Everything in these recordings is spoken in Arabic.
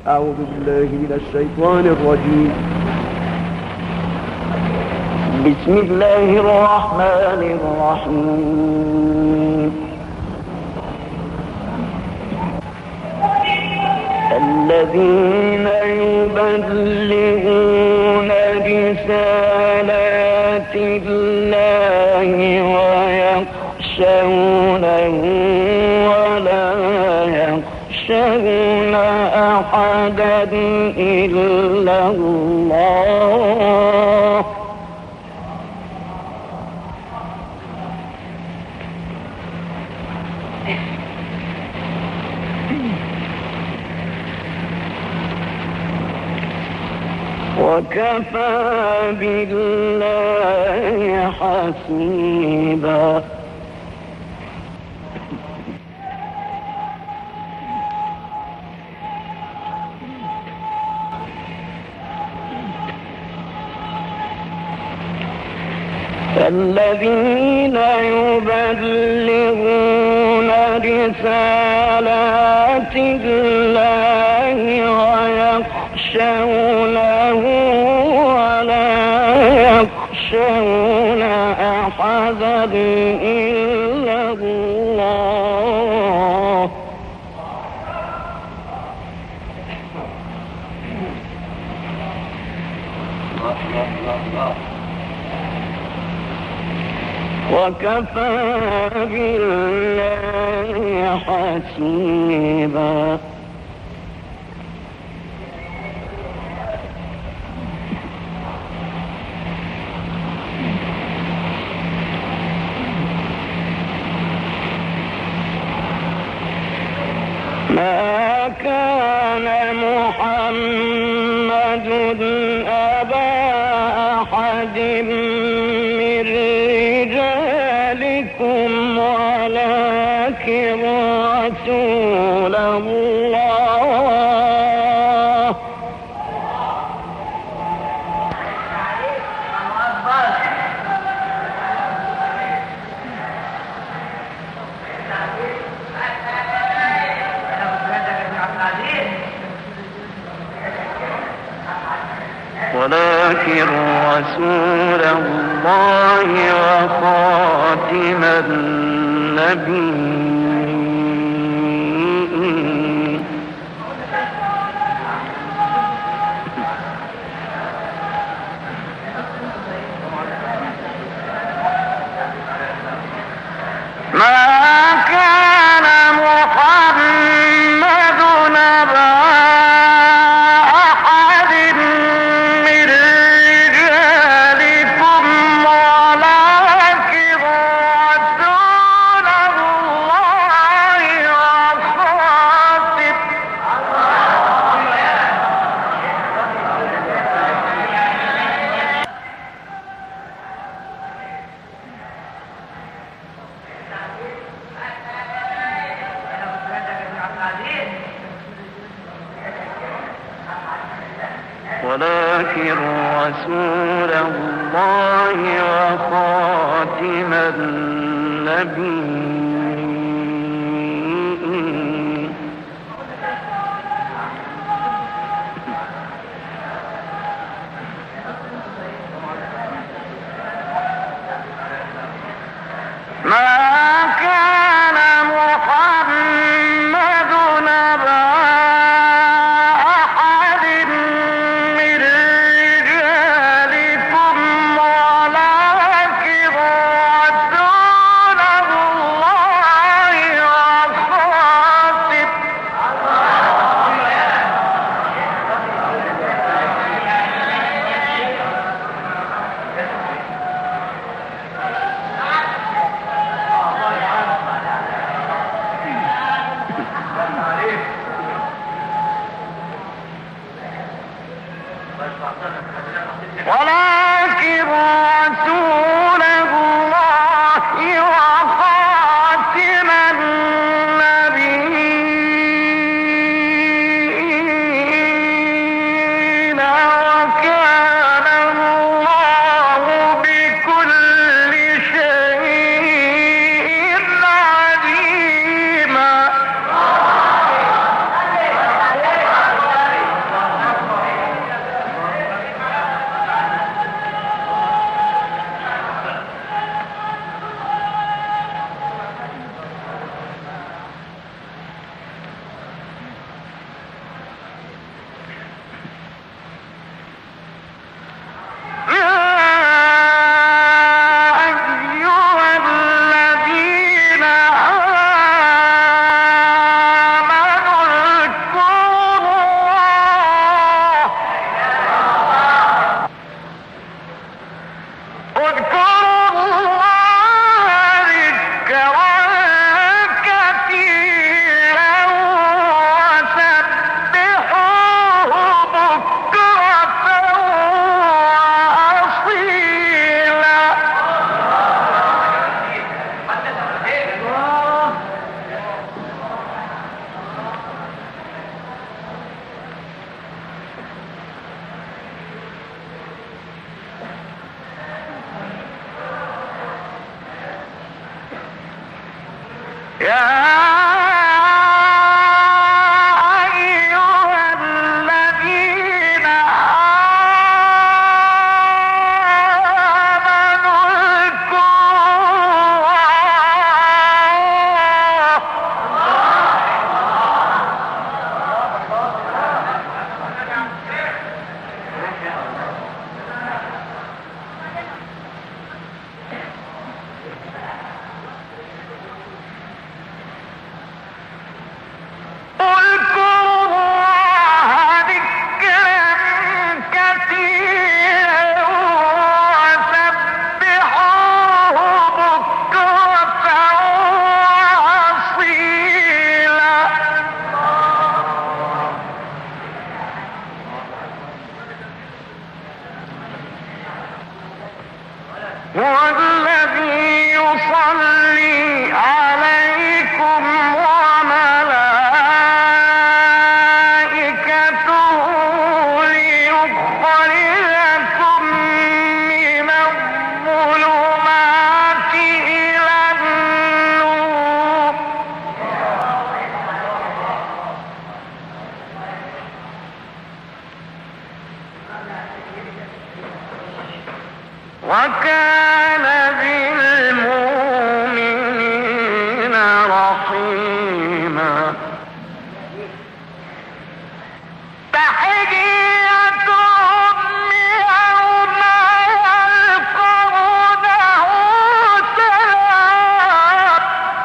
أعوذ بالله من الشيطان الرجيم. بسم الله الرحمن الرحيم. الذين يبلغون رسالات الله ويخشونه ولا يخشون أحدا إلا الله وكفى بالله حسيبا. الذين يبلغون رسالات الله ويخشونه ولا يخشون أحدا إلا الله وكفى بالله حسيبا. ما كان محمد أبا أحد من رجالكم ولكن رسول الله وخاتم النبيين. ما كان محمد أبا أحد من رجالكم ولكن رسول الله وخاتم ولكن رسول الله وخاتم النبيين. ما كان محمد أبا أحد من رجالكم ولكن رسول الله وخاتم ولكن رسول الله وخاتم النبيين وكان الله بكل شيء عليما. هو الذي يصلي عليكم وملائكته ليخرجكم من الظلمات إلى النور وكان بالمؤمنين رحيما تحيتهم يوم يلقونه سلام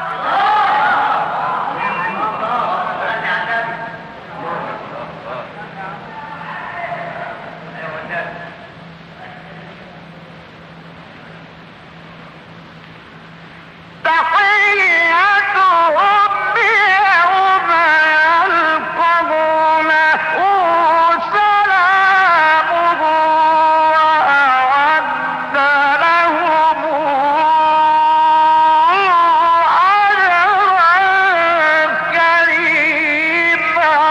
تحيتهم يوم يلقونه سلام وأعد لهم أجرا كريما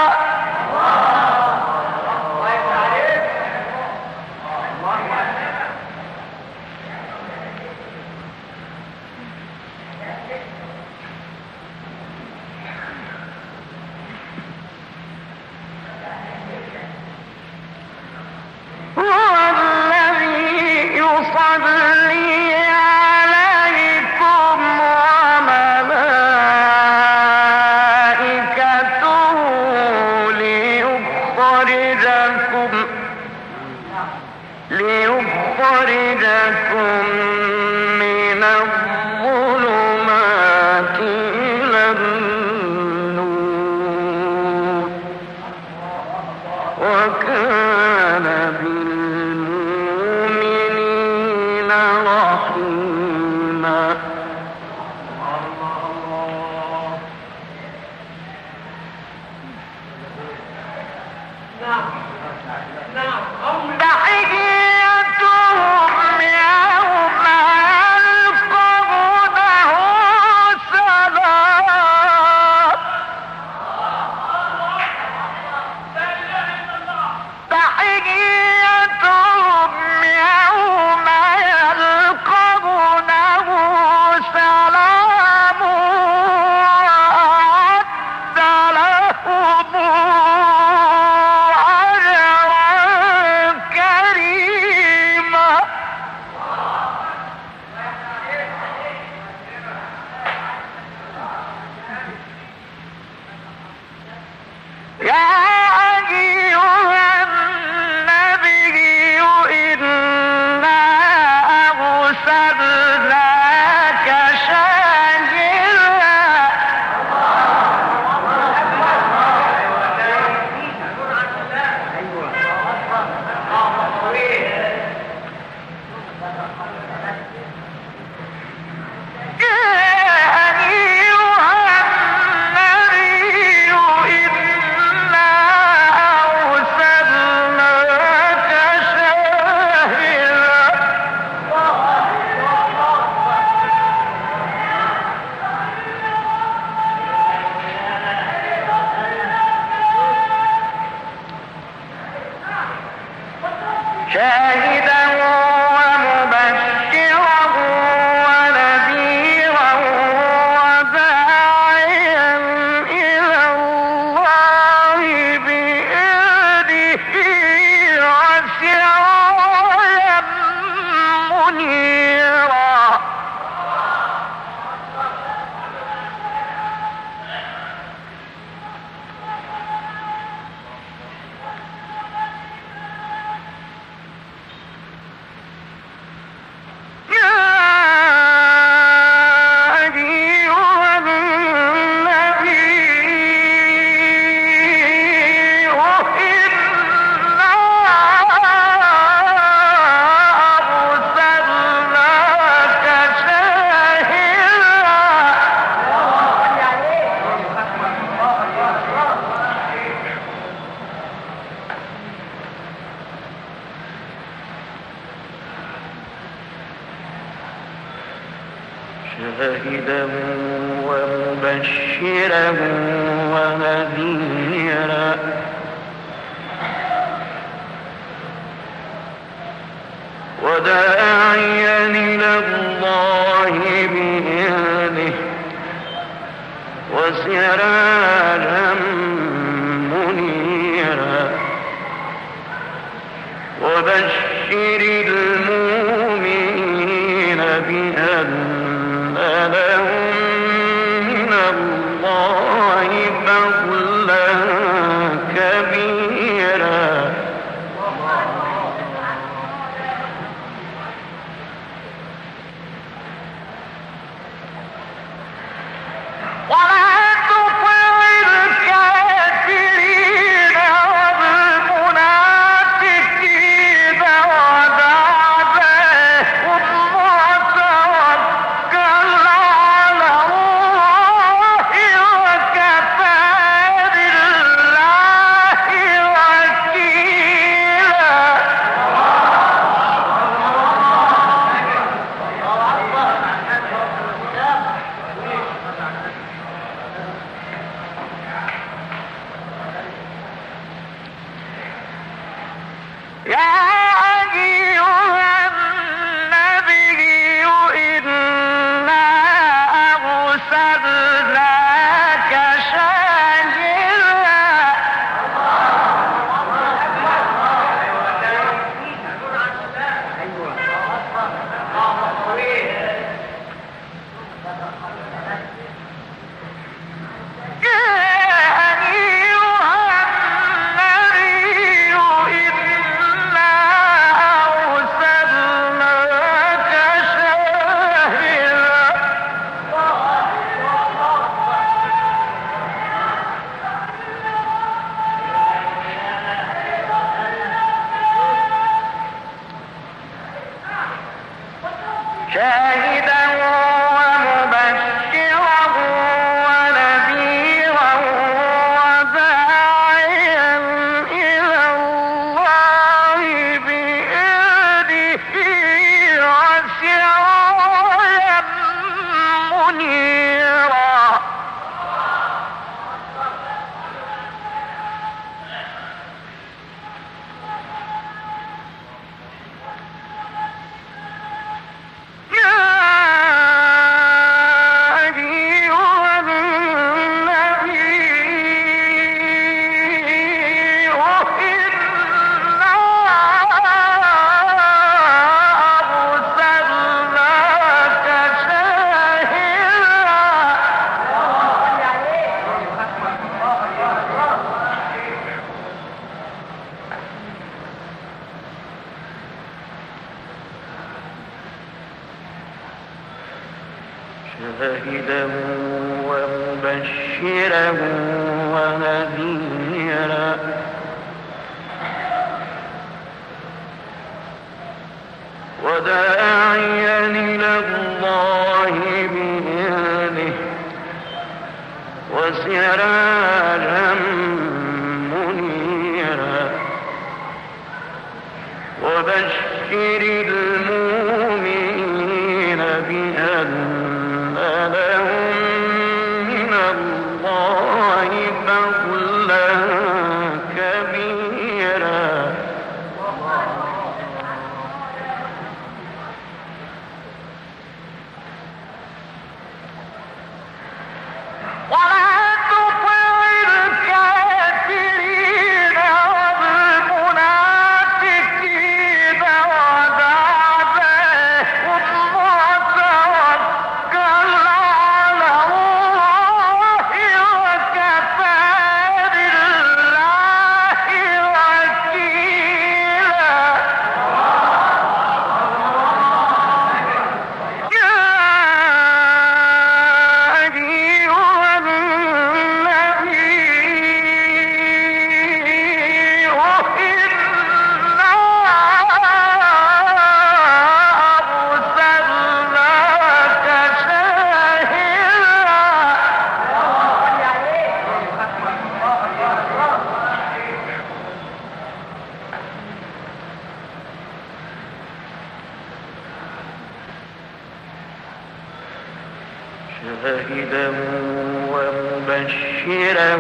هو الذي يصلي عليكم وملائكته ليخرجكم من الظلمات إلى النور وكان بالمؤمنين رحيما تحيتهم يوم يلقونه سلام تحيتهم يوم يلقونه سلام وأعد لهم أجرا كريما يا أيها النبي إنا أرسلناك شاهدا شاهدا ومبشرا ونذيرا وداعيا إلى الله بإذنه وسراجا منيرا شاهدا ومبشرا ونذيرا وداعيا إلى الله بإذنه وسراجا منيرا وبشر المؤمنين بأن لهم من الله فضلا كبيرا ولا تطع الكافرين والمنافقين ودع بينهم وتوكل على الله وكفى بالله وكيلا يا أيها النبي إنا أرسلناك شاهدا شاهدا ومبشرا ونذيرا وداعيا إلى الله بإذنه وسراجا منيرا شاهدا ومبشرا ونذيرا وداعيا إلى الله بإذنه وسراجا منيرا وبشر المؤمنين بأن لهم من الله فضلا كبيرا ولا تطع الكافرين والمنافقين ودع شاهدا ومبشرا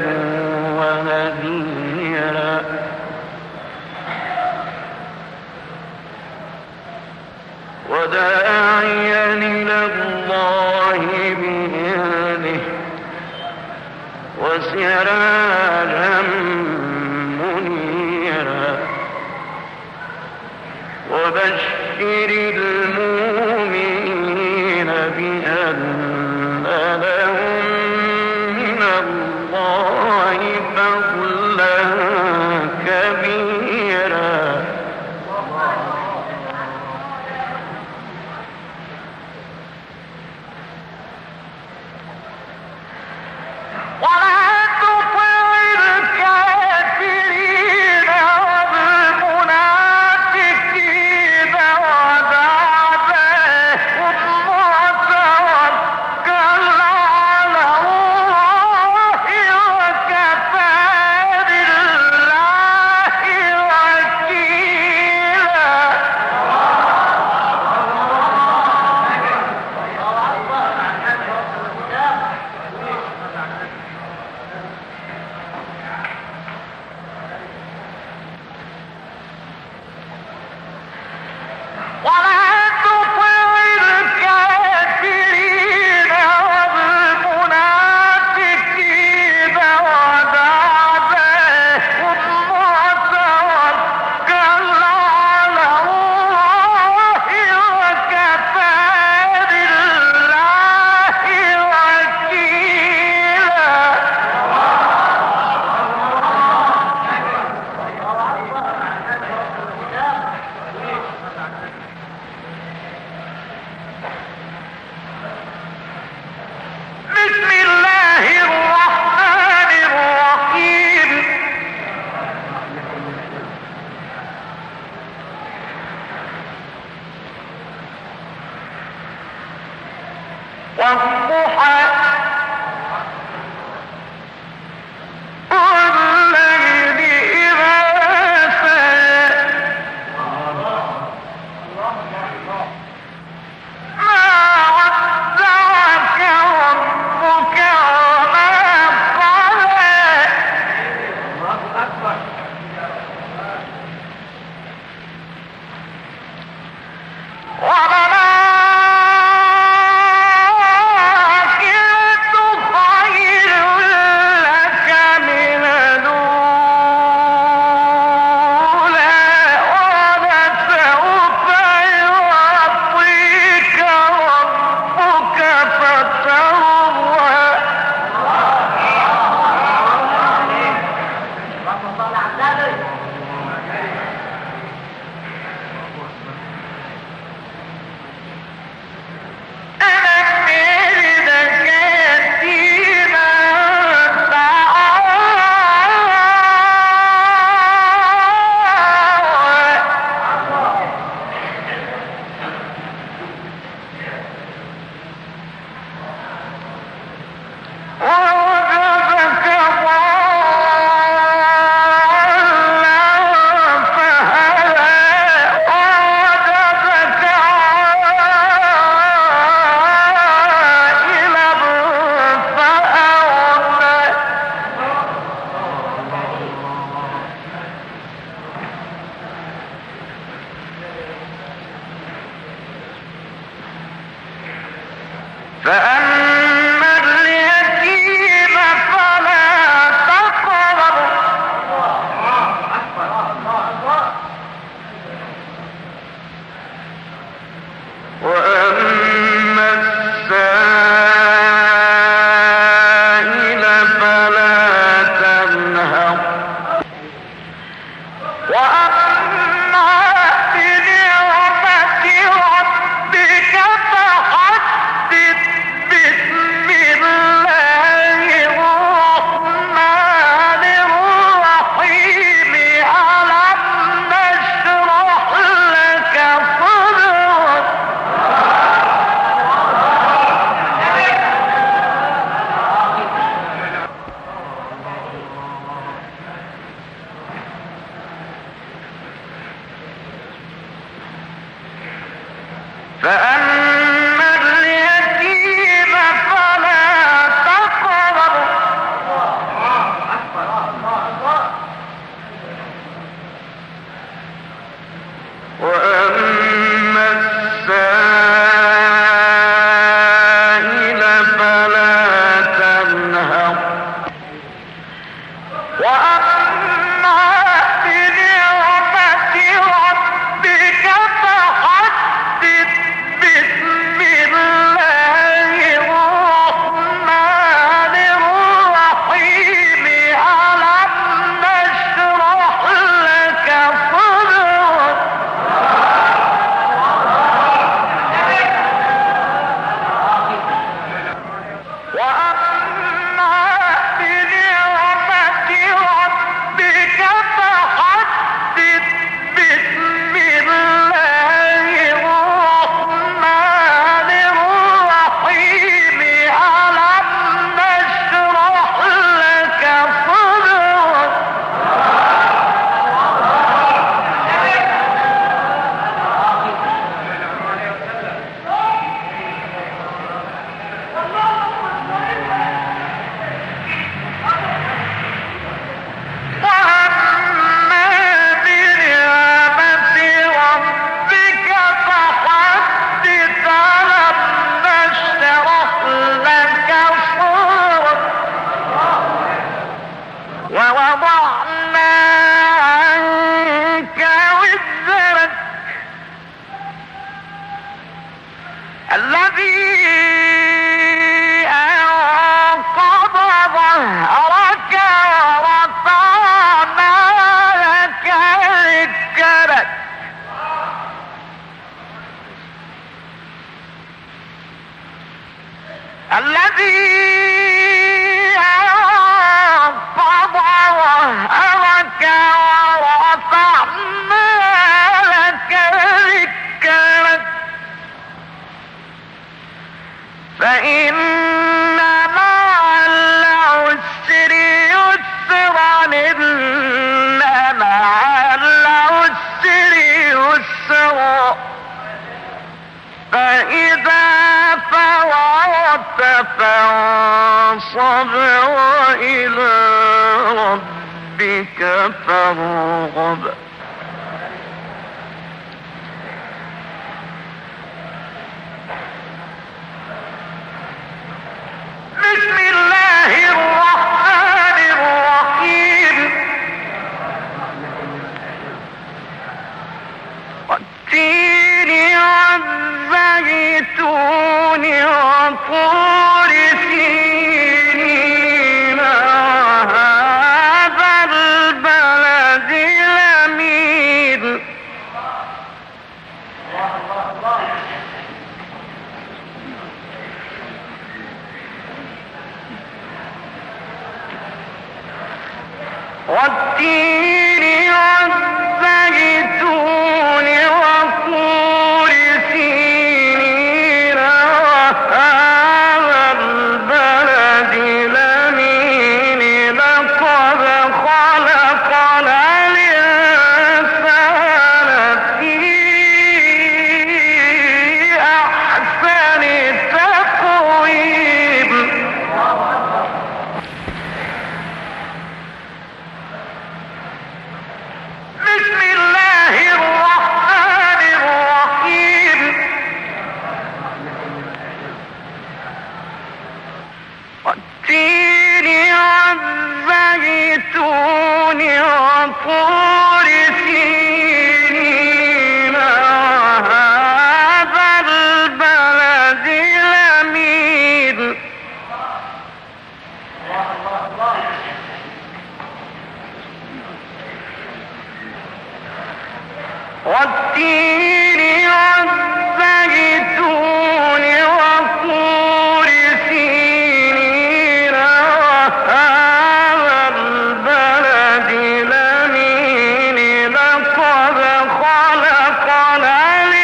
ونذيرا وداعيا إلى الله بإذنه وسراجا منيرا وبشر المؤمنين بأن لهم من الله فضلا كبيرا ولا تطع الكافرين والمنافقين ودع بينهم وتوكل على الله وكفى بالله وكيلا ولا تطع الكافرين والمنافقين ودع بينهم وتوكل على الله وكفى بالله وكيلا بسم الله الرحمن الرحيم والضحى والليل إذا سجى ما ودعك ربك وما قلى وللآخرة خير لك من الأولى ولسوف يعطيك ربك فترضى ألم يجدك يتيما فآوى ووجدك ضالا فهدى ووجدك عائلا فأغنى فأما اليتيم فلا تقهر وأما السائل فلا تنهر وأما بنعمة ربك فحدث بسم الله الرحمن الرحيم ألم نشرح لك صدرك فأما اليتيم فلا فإن مع العسر يسرا إن مع العسر يسرا فإذا فرغت فانصب وإلى ربك فارغب. بسم الله الرحمن الرحيم. والتين والزيتون وطور سينين وهذا البلد الأمين. والتين والزيتون وطور سينين وهذا البلد الأمين. لقد خلقنا الإنسان في أحسن تقويم. بسم الله الرحمن الرحيم. والتين والزيتون وطور سينين وهذا البلد الأمين. والتين والزيتون وطور سينين وهذا البلد الأمين. لقد خلقنا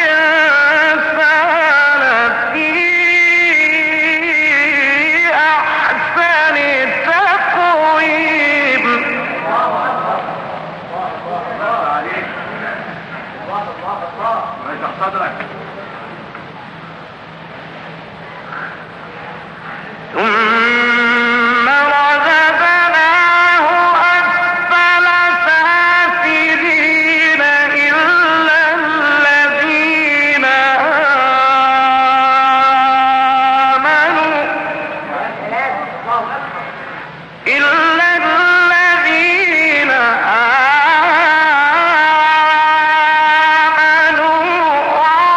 الإنسان في أحسن تقويم. ثم رددناه أسفل سافلين إلا الذين آمنوا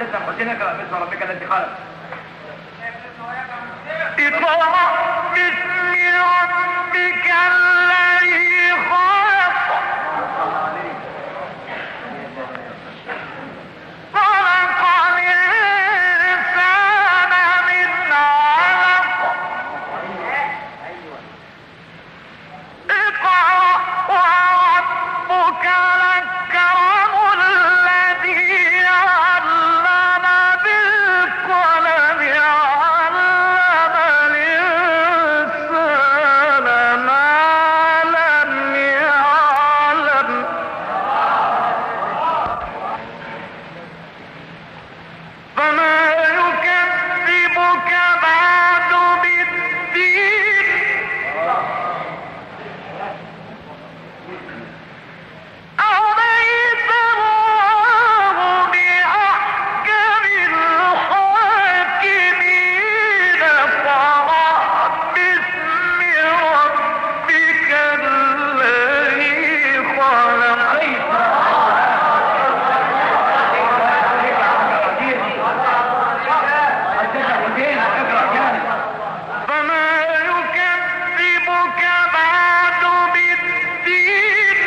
حدثنا حسين اقرأ باسم ربك الذي خلق. اقرأ باسم ربك الذي خلق خلق الإنسان من علق اقرأ وربك الأكرم الذي علم بالقلم علم الإنسان ما لم يعلم فما يكذبك بعد بالدين أوليس الله بأحكم الحاكمين اقرأ باسم ربك الذي خلق فما يكذبك بعد بالدين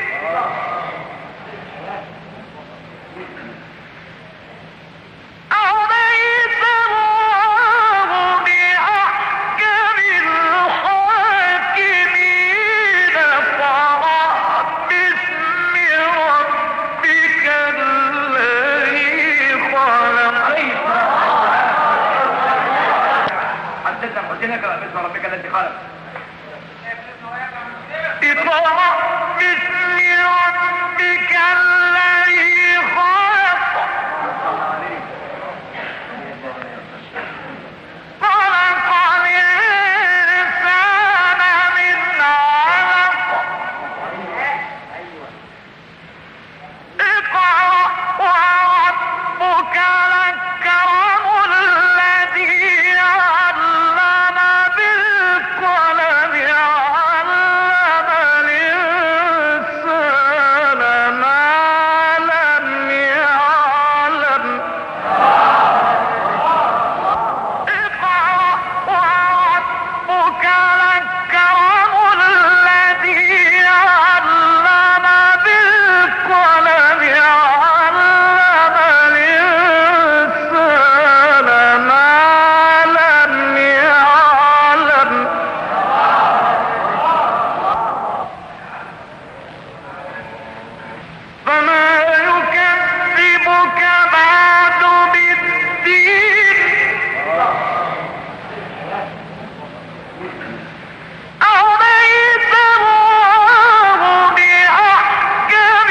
أوليس الله بأحكم الحاكمين اقرأ باسم ربك الذي خلق حدثنا حسين اقرأ باسم ربك الذي خلق. اقرأ باسم ربك الذي خلق خلق الإنسان من علق اقرأ وربك الأكرم الذي علم بالقلم علم الإنسان ما لم يعلم اقرأ وربك الأكرم الذي علم بالقلم علم الإنسان ما لم يعلم فما يكذبك بعد بالدين أوليس الله بأحكم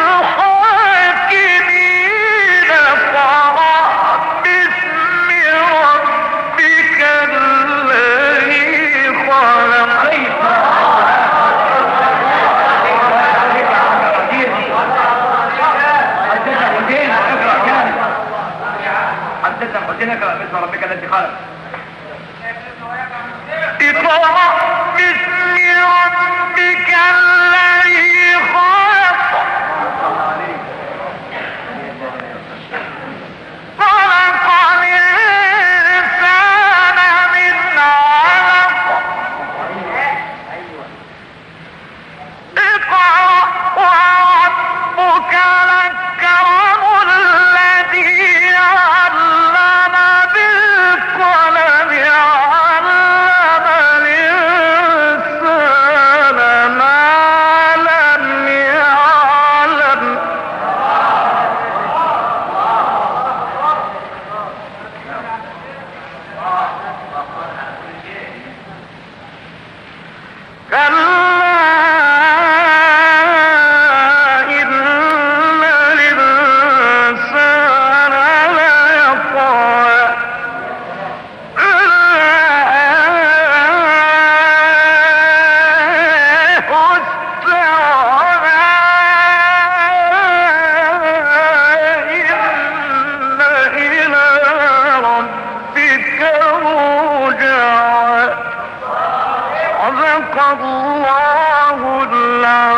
الحاكمين اقرأ باسم ربك الذي خلق حدثنا حسين اقرأ باسم ربك الذي خلق. اقرأ باسم ربك الذي خلق خلق الإنسان من علق اقرأ وربك الأكرم الذي علم بالقلم علم الإنسان ما لم يعلم كلا إن الإنسان ليطغى صدق الله العظيم.